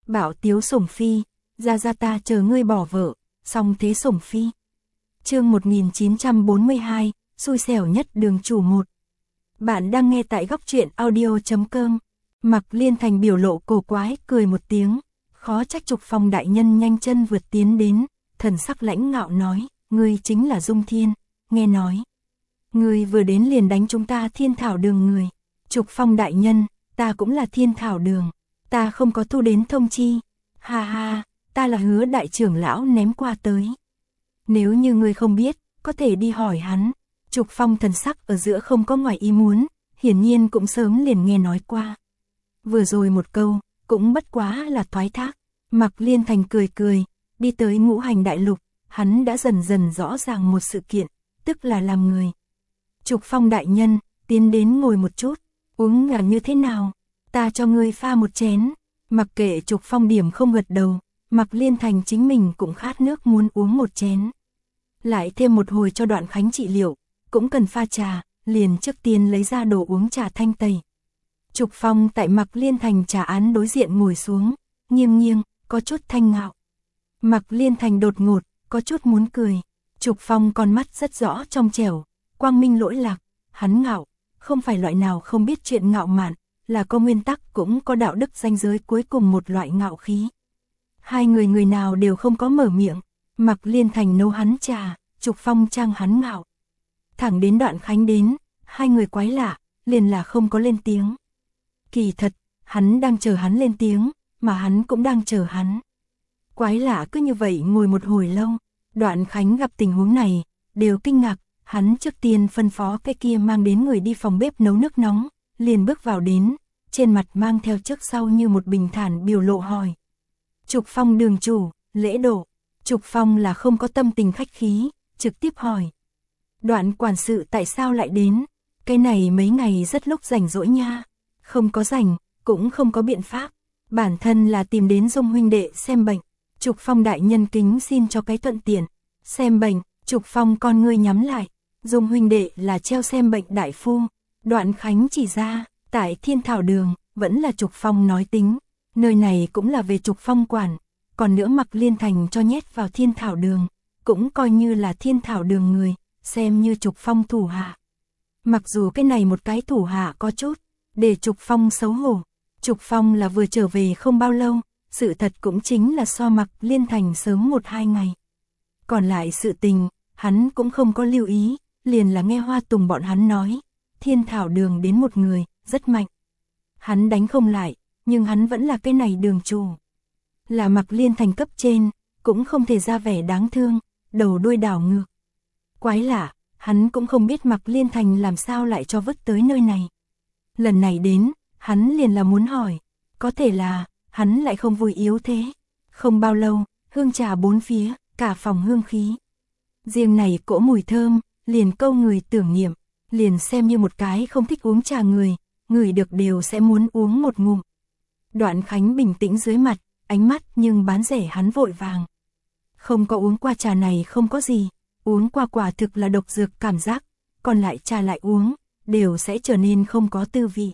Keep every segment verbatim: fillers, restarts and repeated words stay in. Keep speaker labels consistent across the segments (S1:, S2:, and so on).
S1: Bảo tiếu sủng phi, ra ra ta chờ ngươi bỏ vợ, song thế sủng phi. Chương một nghìn chín trăm bốn mươi hai, xui xẻo nhất đường chủ một. Bạn đang nghe tại góc truyện audio chấm com. Mặc Liên Thành biểu lộ cổ quái cười một tiếng, khó trách Trục Phong đại nhân nhanh chân vượt tiến đến, thần sắc lãnh ngạo nói, ngươi chính là Dung Thiên, nghe nói. Ngươi vừa đến liền đánh chúng ta Thiên Thảo Đường người. Trục Phong đại nhân, ta cũng là Thiên Thảo Đường, ta không có thu đến thông chi. Ha ha, ta là Hứa đại trưởng lão ném qua tới. Nếu như ngươi không biết, có thể đi hỏi hắn. Trục Phong thần sắc ở giữa không có ngoài ý muốn, hiển nhiên cũng sớm liền nghe nói qua. Vừa rồi một câu, cũng bất quá là thoái thác. Mặc Liên Thành cười cười, đi tới Ngũ Hành Đại Lục, hắn đã dần dần rõ ràng một sự kiện, tức là làm người. Trục Phong đại nhân, tiến đến ngồi một chút, uống ngả như thế nào? Ta cho ngươi pha một chén. Mặc kệ Trục Phong điểm không gật đầu, Mặc Liên Thành chính mình cũng khát nước muốn uống một chén. Lại thêm một hồi cho Đoạn Khánh trị liệu, cũng cần pha trà, liền trước tiên lấy ra đồ uống trà thanh tẩy. Trục Phong tại Mặc Liên Thành trà án đối diện ngồi xuống, nghiêng nghiêng, có chút thanh ngạo. Mặc Liên Thành đột ngột, có chút muốn cười. Trục Phong con mắt rất rõ trong trẻo, quang minh lỗi lạc, hắn ngạo, không phải loại nào không biết chuyện ngạo mạn, là có nguyên tắc cũng có đạo đức ranh giới cuối cùng một loại ngạo khí. Hai người người nào đều không có mở miệng, Mặc Liên Thành nấu hắn trà, Trục Phong trang hắn ngạo. Thẳng đến Đoạn Khánh đến, hai người quái lạ, liền là không có lên tiếng. Kỳ thật, hắn đang chờ hắn lên tiếng, mà hắn cũng đang chờ hắn. Quái lạ cứ như vậy ngồi một hồi lâu, Đoạn Khánh gặp tình huống này, đều kinh ngạc, hắn trước tiên phân phó cái kia mang đến người đi phòng bếp nấu nước nóng, liền bước vào đến, trên mặt mang theo trước sau như một bình thản biểu lộ hỏi. Trục Phong đường chủ, lễ độ. Trục Phong là không có tâm tình khách khí, trực tiếp hỏi. Đoạn quản sự tại sao lại đến? Cái này mấy ngày rất lúc rảnh rỗi nha. Không có rảnh, cũng không có biện pháp. Bản thân là tìm đến Dung huynh đệ xem bệnh. Trục Phong đại nhân kính xin cho cái thuận tiện. Xem bệnh, Trục Phong con ngươi nhắm lại. Dung huynh đệ là treo xem bệnh đại phu. Đoạn Khánh chỉ ra, tại Thiên Thảo Đường, vẫn là Trục Phong nói tính. Nơi này cũng là về Trục Phong quản. Còn nữa Mặc Liên Thành cho nhét vào Thiên Thảo Đường, cũng coi như là Thiên Thảo Đường người, xem như Trục Phong thủ hạ. Mặc dù cái này một cái thủ hạ có chút, để Trục Phong xấu hổ. Trục Phong là vừa trở về không bao lâu, sự thật cũng chính là so Mặc Liên Thành sớm một hai ngày. Còn lại sự tình, hắn cũng không có lưu ý, liền là nghe Hoa Tùng bọn hắn nói, Thiên Thảo Đường đến một người, rất mạnh. Hắn đánh không lại, nhưng hắn vẫn là cái này đường chủ. Là Mặc Liên Thành cấp trên, cũng không thể ra vẻ đáng thương, đầu đuôi đảo ngược. Quái lạ, hắn cũng không biết Mặc Liên Thành làm sao lại cho vứt tới nơi này. Lần này đến, hắn liền là muốn hỏi, có thể là, hắn lại không vui yếu thế. Không bao lâu, hương trà bốn phía, cả phòng hương khí. Riêng này cỗ mùi thơm, liền câu người tưởng niệm, liền xem như một cái không thích uống trà người, người được đều sẽ muốn uống một ngụm. Đoạn Khánh bình tĩnh dưới mặt, ánh mắt nhưng bán rẻ hắn vội vàng. Không có uống qua trà này không có gì, uống qua quả thực là độc dược cảm giác, còn lại trà lại uống, đều sẽ trở nên không có tư vị.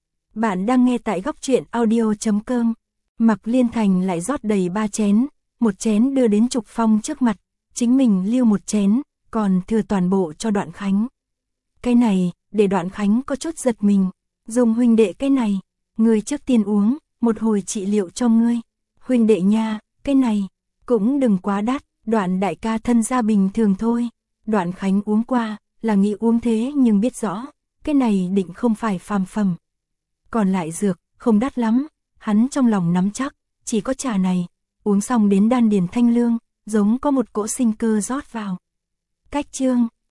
S1: Bạn đang nghe tại góc truyện audio chấm com. Mặc Liên Thành lại rót đầy ba chén, một chén đưa đến Trục Phong trước mặt, chính mình lưu một chén, còn thừa toàn bộ cho Đoạn Khánh. Cái này, để Đoạn Khánh có chút giật mình, Dung huynh đệ cái này, ngươi trước tiên uống, một hồi trị liệu cho ngươi. Huynh đệ nha, cái này, cũng đừng quá đắt, Đoạn đại ca thân gia bình thường thôi. Đoạn Khánh uống qua, là nghĩ uống thế nhưng biết rõ, cái này định không phải phàm phẩm. Còn lại dược, không đắt lắm, hắn trong lòng nắm chắc, chỉ có trà này, uống xong đến đan điền thanh lương, giống có một cỗ sinh cơ rót vào. Cách chương